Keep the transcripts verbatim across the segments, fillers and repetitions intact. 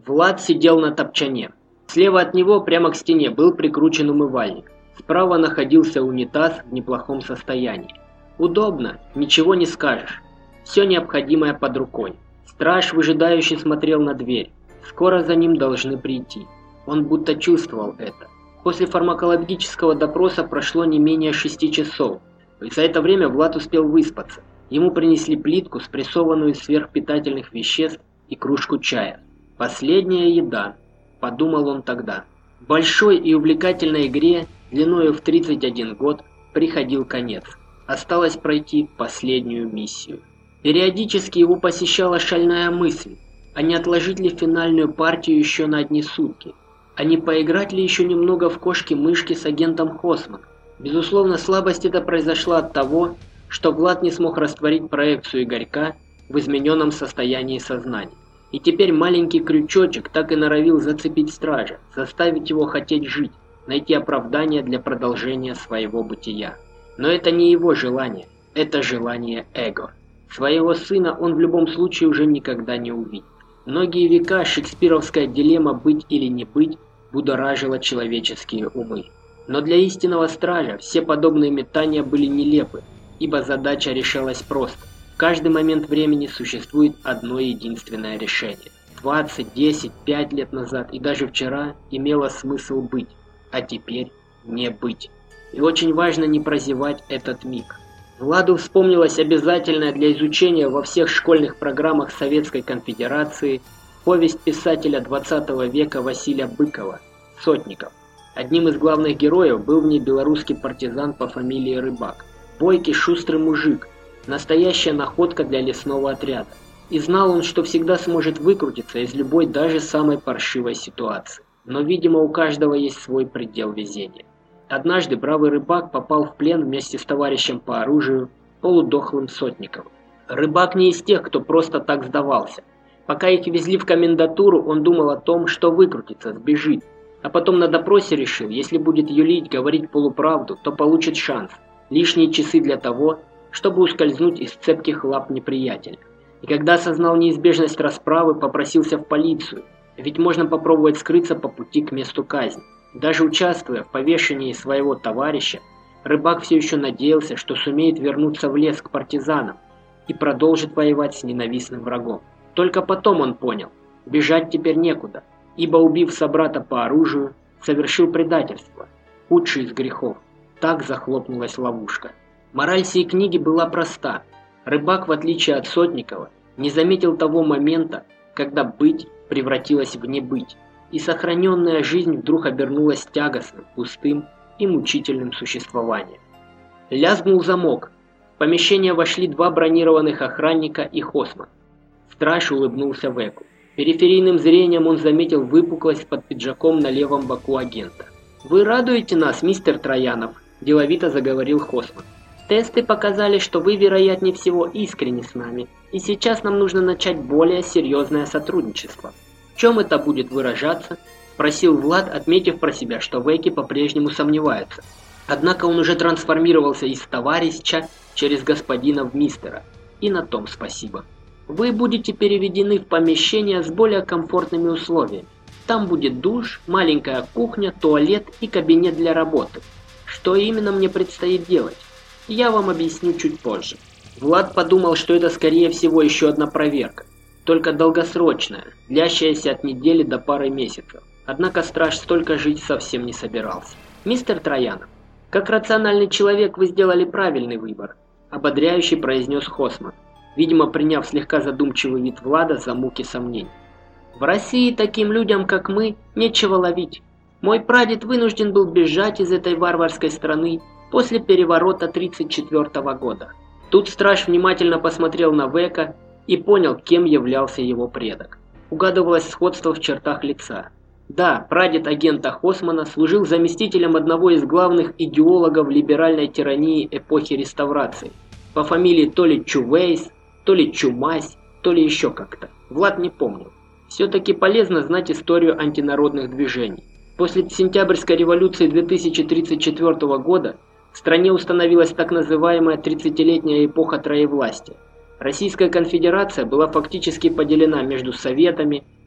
Влад сидел на топчане. Слева от него, прямо к стене, был прикручен умывальник. Справа находился унитаз в неплохом состоянии. Удобно, ничего не скажешь. Все необходимое под рукой. Страж выжидающе смотрел на дверь. Скоро за ним должны прийти. Он будто чувствовал это. После фармакологического допроса прошло не менее шести часов. И за это время Влад успел выспаться. Ему принесли плитку, спрессованную из сверхпитательных веществ, и кружку чая. Последняя еда, подумал он тогда. В большой и увлекательной игре, длиною в тридцать один год, приходил конец. Осталось пройти последнюю миссию. Периодически его посещала шальная мысль, а не отложить ли финальную партию еще на одни сутки? А не поиграть ли еще немного в кошки-мышки с агентом Хосман? Безусловно, слабость эта произошла от того, что Влад не смог растворить проекцию Игорька в измененном состоянии сознания. И теперь маленький крючочек так и норовил зацепить стража, заставить его хотеть жить, найти оправдание для продолжения своего бытия. Но это не его желание, это желание эго. Своего сына он в любом случае уже никогда не увидит. Многие века шекспировская дилемма «быть или не быть» будоражила человеческие умы. Но для истинного стража все подобные метания были нелепы, ибо задача решалась просто. В каждый момент времени существует одно единственное решение. двадцать, десять, пять лет назад и даже вчера имело смысл быть, а теперь не быть. И очень важно не прозевать этот миг. Владу вспомнилась обязательная для изучения во всех школьных программах Советской Конфедерации повесть писателя двадцатого века Василия Быкова «Сотников». Одним из главных героев был в ней белорусский партизан по фамилии Рыбак. Бойкий, шустрый мужик, настоящая находка для лесного отряда. И знал он, что всегда сможет выкрутиться из любой, даже самой паршивой ситуации. Но, видимо, у каждого есть свой предел везения. Однажды бравый Рыбак попал в плен вместе с товарищем по оружию, полудохлым Сотниковым. Рыбак не из тех, кто просто так сдавался. Пока их везли в комендатуру, он думал о том, что выкрутится, сбежит. А потом на допросе решил, если будет юлить, говорить полуправду, то получит шанс. Лишние часы для того, чтобы ускользнуть из цепких лап неприятеля. И когда осознал неизбежность расправы, попросился в полицию, ведь можно попробовать скрыться по пути к месту казни. Даже участвуя в повешении своего товарища, Рыбак все еще надеялся, что сумеет вернуться в лес к партизанам и продолжит воевать с ненавистным врагом. Только потом он понял, бежать теперь некуда, ибо, убив собрата по оружию, совершил предательство, худший из грехов. Так захлопнулась ловушка. Мораль сей книги была проста. Рыбак, в отличие от Сотникова, не заметил того момента, когда быть превратилось в небыть, и сохраненная жизнь вдруг обернулась тягостным, пустым и мучительным существованием. Лязгнул замок. В помещение вошли два бронированных охранника и Хосман. Страж улыбнулся Веку. Периферийным зрением он заметил выпуклость под пиджаком на левом боку агента. «Вы радуете нас, мистер Троянов», – деловито заговорил Хосман. «Тесты показали, что вы, вероятнее всего, искренне с нами, и сейчас нам нужно начать более серьезное сотрудничество». «В чем это будет выражаться?» – спросил Влад, отметив про себя, что Веки по-прежнему сомневаются. Однако он уже трансформировался из товарища через господина в мистера. И на том спасибо. «Вы будете переведены в помещение с более комфортными условиями. Там будет душ, маленькая кухня, туалет и кабинет для работы. Что именно мне предстоит делать? Я вам объясню чуть позже». Влад подумал, что это скорее всего еще одна проверка. Только долгосрочная, длящаяся от недели до пары месяцев. Однако страж столько жить совсем не собирался. «Мистер Троянов, как рациональный человек вы сделали правильный выбор», – ободряюще произнес Хосман, видимо, приняв слегка задумчивый вид Влада за муки сомнений. «В России таким людям, как мы, нечего ловить. Мой прадед вынужден был бежать из этой варварской страны после переворота тридцать четвёртого года». Тут страж внимательно посмотрел на Века и понял, кем являлся его предок. Угадывалось сходство в чертах лица. Да, прадед агента Хосмана служил заместителем одного из главных идеологов либеральной тирании эпохи реставрации. По фамилии то ли Чувейс, то ли Чумась, то ли еще как-то. Влад не помнил. Все-таки полезно знать историю антинародных движений. После Сентябрьской революции две тысячи тридцать четвёртого года в стране установилась так называемая тридцатилетняя эпоха троевластия. Российская конфедерация была фактически поделена между Советами,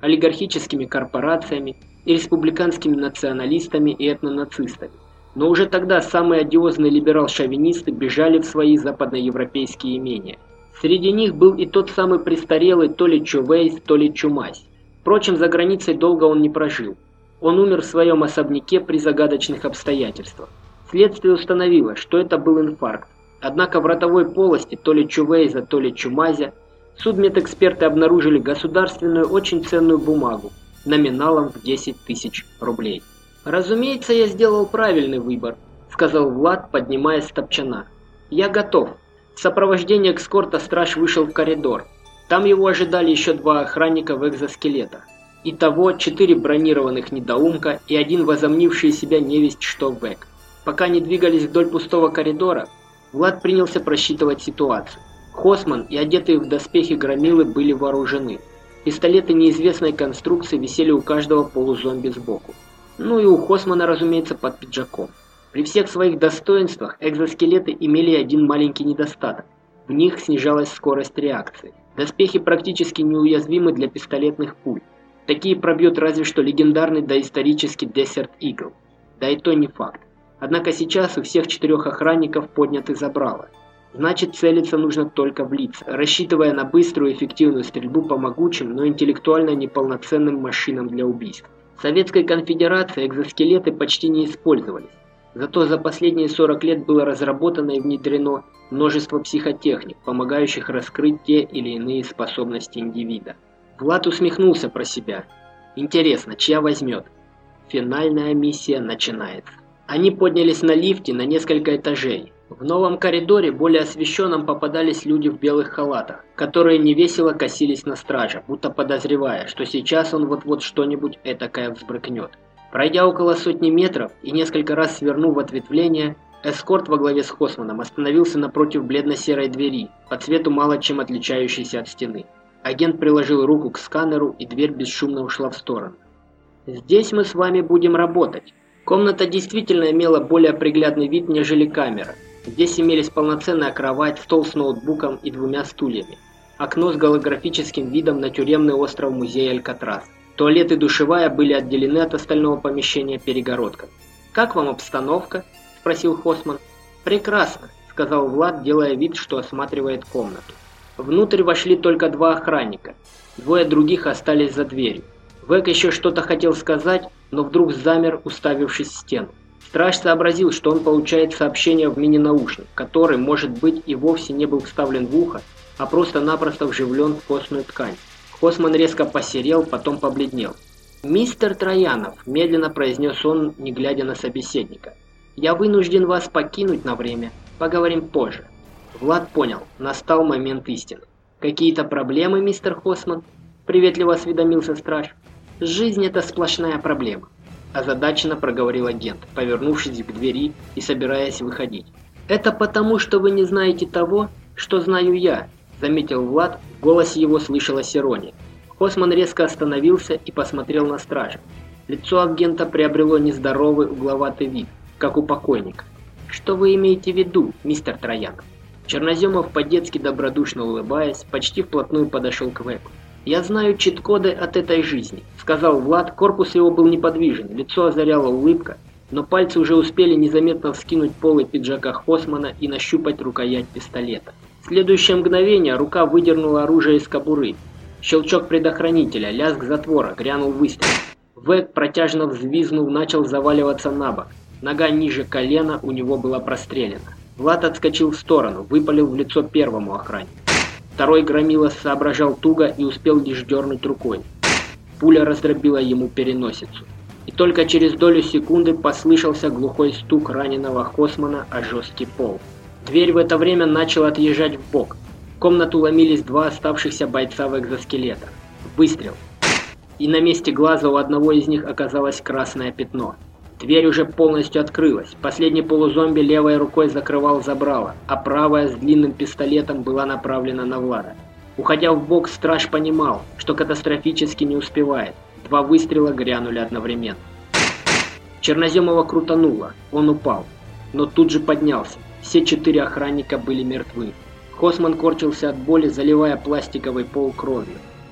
олигархическими корпорациями и республиканскими националистами и этнонацистами. Но уже тогда самые одиозные либерал-шовинисты бежали в свои западноевропейские имения. Среди них был и тот самый престарелый то ли Чувейс, то ли Чумась. Впрочем, за границей долго он не прожил. Он умер в своем особняке при загадочных обстоятельствах. Следствие установило, что это был инфаркт. Однако в ротовой полости то ли Чувейза, то ли Чумазя судмедэксперты обнаружили государственную очень ценную бумагу номиналом в десять тысяч рублей. «Разумеется, я сделал правильный выбор», — сказал Влад, поднимаясь с топчана. «Я готов». В сопровождении эскорта страж вышел в коридор. Там его ожидали еще два охранника в экзоскелетах. Итого четыре бронированных недоумка и один возомнивший себя невесть что век. Пока они двигались вдоль пустого коридора, Влад принялся просчитывать ситуацию. Хосман и одетые в доспехи громилы были вооружены. Пистолеты неизвестной конструкции висели у каждого полузомби сбоку. Ну и у Хосмана, разумеется, под пиджаком. При всех своих достоинствах экзоскелеты имели один маленький недостаток. В них снижалась скорость реакции. Доспехи практически неуязвимы для пистолетных пуль. Такие пробьет разве что легендарный доисторический Desert Eagle. Да и то не факт. Однако сейчас у всех четырех охранников подняты забрала. Значит, целиться нужно только в лица, рассчитывая на быструю и эффективную стрельбу по могучим, но интеллектуально неполноценным машинам для убийств. В Советской Конфедерации экзоскелеты почти не использовались. Зато за последние сорок лет было разработано и внедрено множество психотехник, помогающих раскрыть те или иные способности индивида. Влад усмехнулся про себя. Интересно, чья возьмет? Финальная миссия начинается. Они поднялись на лифте на несколько этажей. В новом коридоре, более освещенном, попадались люди в белых халатах, которые невесело косились на стража, будто подозревая, что сейчас он вот-вот что-нибудь этакое взбрыкнет. Пройдя около сотни метров и несколько раз свернув в ответвление, эскорт во главе с Хосманом остановился напротив бледно-серой двери, по цвету мало чем отличающейся от стены. Агент приложил руку к сканеру, и дверь бесшумно ушла в сторону. «Здесь мы с вами будем работать». Комната действительно имела более приглядный вид, нежели камера. Здесь имелись полноценная кровать, стол с ноутбуком и двумя стульями. Окно с голографическим видом на тюремный остров музея Алькатрас. Туалет и душевая были отделены от остального помещения перегородкой. «Как вам обстановка?» – спросил Хосман. «Прекрасно», – сказал Влад, делая вид, что осматривает комнату. Внутрь вошли только два охранника. Двое других остались за дверью. Век еще что-то хотел сказать, но вдруг замер, уставившись в стену. Страж сообразил, что он получает сообщение в мини-наушник, который, может быть, и вовсе не был вставлен в ухо, а просто-напросто вживлен в костную ткань. Хосман резко посерел, потом побледнел. «Мистер Троянов», – медленно произнес он, не глядя на собеседника, – «я вынужден вас покинуть на время. Поговорим позже». Влад понял, настал момент истины. «Какие-то проблемы, мистер Хосман?» – приветливо осведомился страж. «Жизнь – это сплошная проблема», – озадаченно проговорил агент, повернувшись к двери и собираясь выходить. «Это потому, что вы не знаете того, что знаю я», – заметил Влад, в голосе его слышалась ирония. Хосман резко остановился и посмотрел на стража. Лицо агента приобрело нездоровый угловатый вид, как у покойника. «Что вы имеете в виду, мистер Троянов?» Черноземов, по-детски добродушно улыбаясь, почти вплотную подошел к Веку. «Я знаю чит-коды от этой жизни», — сказал Влад. Корпус его был неподвижен, лицо озаряла улыбка, но пальцы уже успели незаметно вскинуть полы пиджака Хосмана и нащупать рукоять пистолета. В следующее мгновение рука выдернула оружие из кобуры. Щелчок предохранителя, лязг затвора, грянул выстрел. Век, протяжно взвизгнув, начал заваливаться на бок. Нога ниже колена у него была прострелена. Влад отскочил в сторону, выпалил в лицо первому охраннику. Второй громила соображал туго и успел лишь дернуть рукой. Пуля раздробила ему переносицу. И только через долю секунды послышался глухой стук раненого Хосмана о жесткий пол. Дверь в это время начала отъезжать в бок. В комнату ломились два оставшихся бойца в экзоскелетах. Выстрел. И на месте глаза у одного из них оказалось красное пятно. Дверь уже полностью открылась. Последний полузомби левой рукой закрывал забрало, а правая с длинным пистолетом была направлена на Влада. Уходя в бок, страж понимал, что катастрофически не успевает. Два выстрела грянули одновременно. Черноземова крутануло, он упал, но тут же поднялся. Все четыре охранника были мертвы. Хосман корчился от боли, заливая пластиковый пол кровью.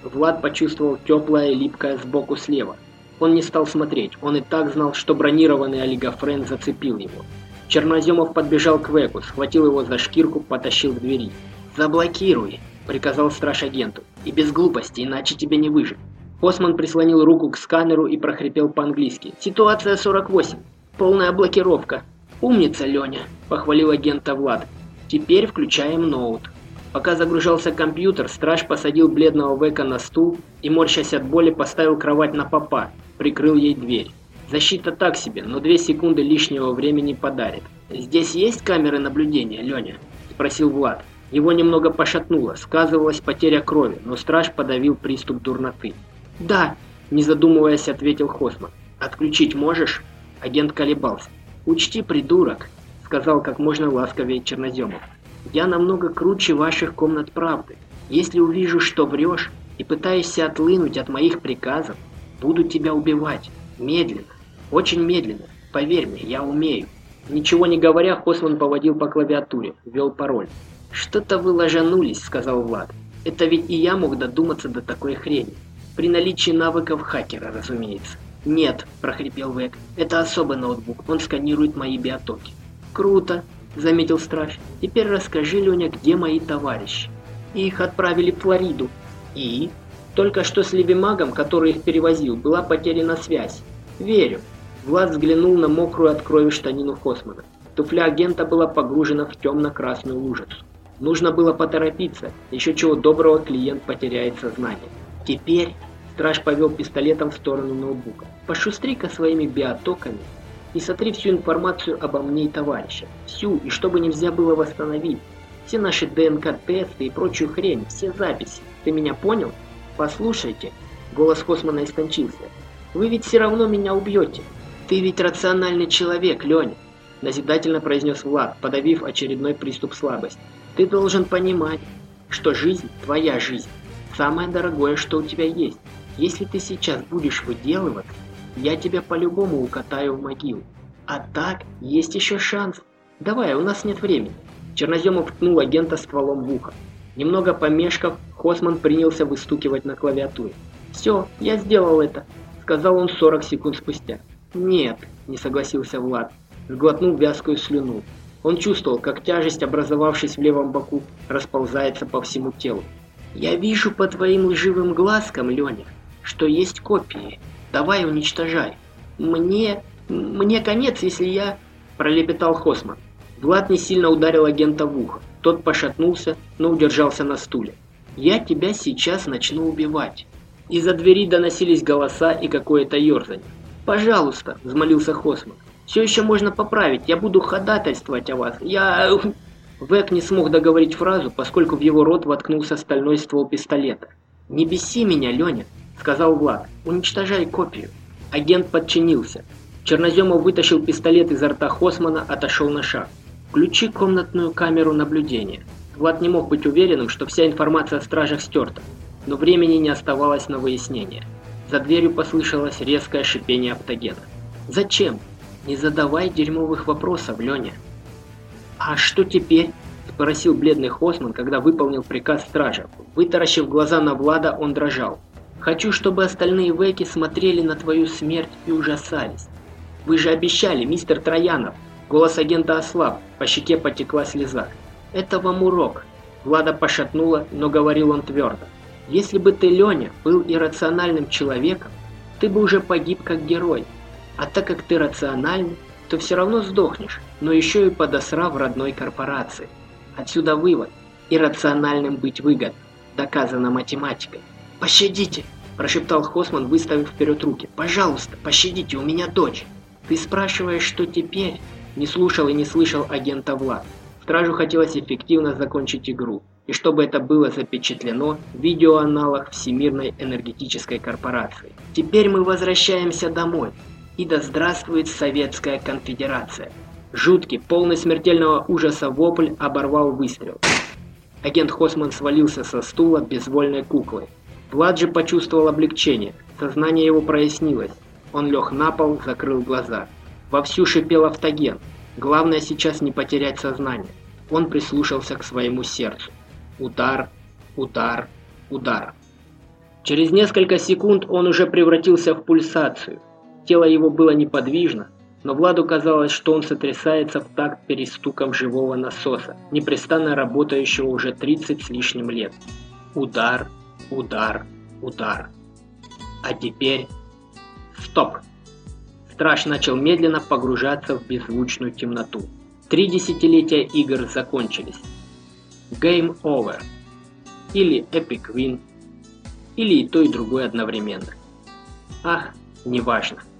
Влад почувствовал теплое и липкое сбоку слева. Он не стал смотреть, он и так знал, что бронированный олигофрен зацепил его. Черноземов подбежал к Веку, схватил его за шкирку, потащил к двери. «Заблокируй!» – приказал страж агенту. «И без глупости, иначе тебе не выжить». Хосман прислонил руку к сканеру и прохрипел по-английски. «Ситуация сорок восемь. Полная блокировка». «Умница, Леня!» – похвалил агента Влад. «Теперь включаем ноут». Пока загружался компьютер, страж посадил бледного Века на стул и, морщась от боли, поставил кровать на попа, прикрыл ей дверь. Защита так себе, но две секунды лишнего времени подарит. «Здесь есть камеры наблюдения, Леня?» – спросил Влад. Его немного пошатнуло, сказывалась потеря крови, но страж подавил приступ дурноты. «Да», – не задумываясь, ответил Хосман. «Отключить можешь?» Агент колебался. «Учти, придурок», – сказал как можно ласковее Черноземов. «Я намного круче ваших комнат правды. Если увижу, что врешь и пытаешься отлынуть от моих приказов, буду тебя убивать. Медленно. Очень медленно. Поверь мне, я умею». Ничего не говоря, Хосман поводил по клавиатуре, ввел пароль. «Что-то вы ложанулись», — сказал Влад. «Это ведь и я мог додуматься до такой хрени. При наличии навыков хакера, разумеется». «Нет», — прохрипел Век. «Это особый ноутбук. Он сканирует мои биотоки». «Круто», — заметил страж. «Теперь расскажи, Леня, где мои товарищи?» «Их отправили в Флориду». «И?» «Только что с Левимагом, который их перевозил, была потеряна связь». «Верю». Влад взглянул на мокрую от крови штанину Хосмана. Туфля агента была погружена в темно-красную лужицу. Нужно было поторопиться, еще чего доброго клиент потеряет сознание. «Теперь...» Страж повел пистолетом в сторону ноутбука. «Пошустри-ка своими биотоками и сотри всю информацию обо мне и товарище. Всю, и чтобы нельзя было восстановить. Все наши ДНК-тесты и прочую хрень, все записи. Ты меня понял? Послушайте». Голос Хосмана истончился. «Вы ведь все равно меня убьете. Ты ведь рациональный человек, Леня», назидательно произнес Влад, подавив очередной приступ слабости. «Ты должен понимать, что жизнь – твоя жизнь. Самое дорогое, что у тебя есть. Если ты сейчас будешь выделываться, я тебя по-любому укатаю в могилу. А так, есть еще шанс. Давай, у нас нет времени». Черноземов ткнул агента стволом в ухо. Немного помешков, Хосман принялся выстукивать на клавиатуре. «Все, я сделал это», — сказал он сорок секунд спустя. «Нет», — не согласился Влад, сглотнул вязкую слюну. Он чувствовал, как тяжесть, образовавшись в левом боку, расползается по всему телу. «Я вижу по твоим лживым глазкам, Леня, что есть копии. Давай уничтожай. Мне... мне конец, если я...» – пролепетал Хосман. Влад не сильно ударил агента в ухо. Тот пошатнулся, но удержался на стуле. «Я тебя сейчас начну убивать». Из-за двери доносились голоса и какое-то ерзанье. «Пожалуйста», – взмолился Хосман. «Все еще можно поправить. Я буду ходатайствовать о вас. Я...» Век не смог договорить фразу, поскольку в его рот воткнулся стальной ствол пистолета. «Не беси меня, Леня», — сказал Влад. «Уничтожай копию». Агент подчинился. Черноземов вытащил пистолет изо рта Хосмана, отошел на шаг. «Включи комнатную камеру наблюдения». Влад не мог быть уверенным, что вся информация о стражах стерта, но времени не оставалось на выяснение. За дверью послышалось резкое шипение оптогена. «Зачем? Не задавай дерьмовых вопросов, Леня». «А что теперь?» – спросил бледный Хосман, когда выполнил приказ стража. Вытаращив глаза на Влада, он дрожал. «Хочу, чтобы остальные Веки смотрели на твою смерть и ужасались. Вы же обещали, мистер Троянов!» Голос агента ослаб, по щеке потекла слеза. «Это вам урок». Влада пошатнула, но говорил он твердо. «Если бы ты, Леня, был иррациональным человеком, ты бы уже погиб как герой. А так как ты рациональный, то все равно сдохнешь, но еще и подосрав в родной корпорации. Отсюда вывод. Иррациональным быть выгодно. Доказано математикой». «Пощадите!» – прошептал Хосман, выставив вперед руки. «Пожалуйста, пощадите, у меня дочь». «Ты спрашиваешь, что теперь?» – не слушал и не слышал агента Влад. Стражу хотелось эффективно закончить игру, и чтобы это было запечатлено в видеоаналах Всемирной энергетической корпорации. «Теперь мы возвращаемся домой. И да здравствует Советская Конфедерация». Жуткий, полный смертельного ужаса вопль оборвал выстрел. Агент Хосман свалился со стула безвольной куклой. Влад же почувствовал облегчение, сознание его прояснилось. Он лег на пол, закрыл глаза. Вовсю шипел автоген. Главное сейчас не потерять сознание. Он прислушался к своему сердцу. Удар, удар, удар. Через несколько секунд он уже превратился в пульсацию. Тело его было неподвижно, но Владу казалось, что он сотрясается в такт перестуком живого насоса, непрестанно работающего уже тридцать с лишним лет. Удар, удар, удар. А теперь... Стоп! Страж начал медленно погружаться в беззвучную темноту. Три десятилетия игр закончились. Game over. Или Epic Win. Или и то, и другое одновременно. Ах, неважно.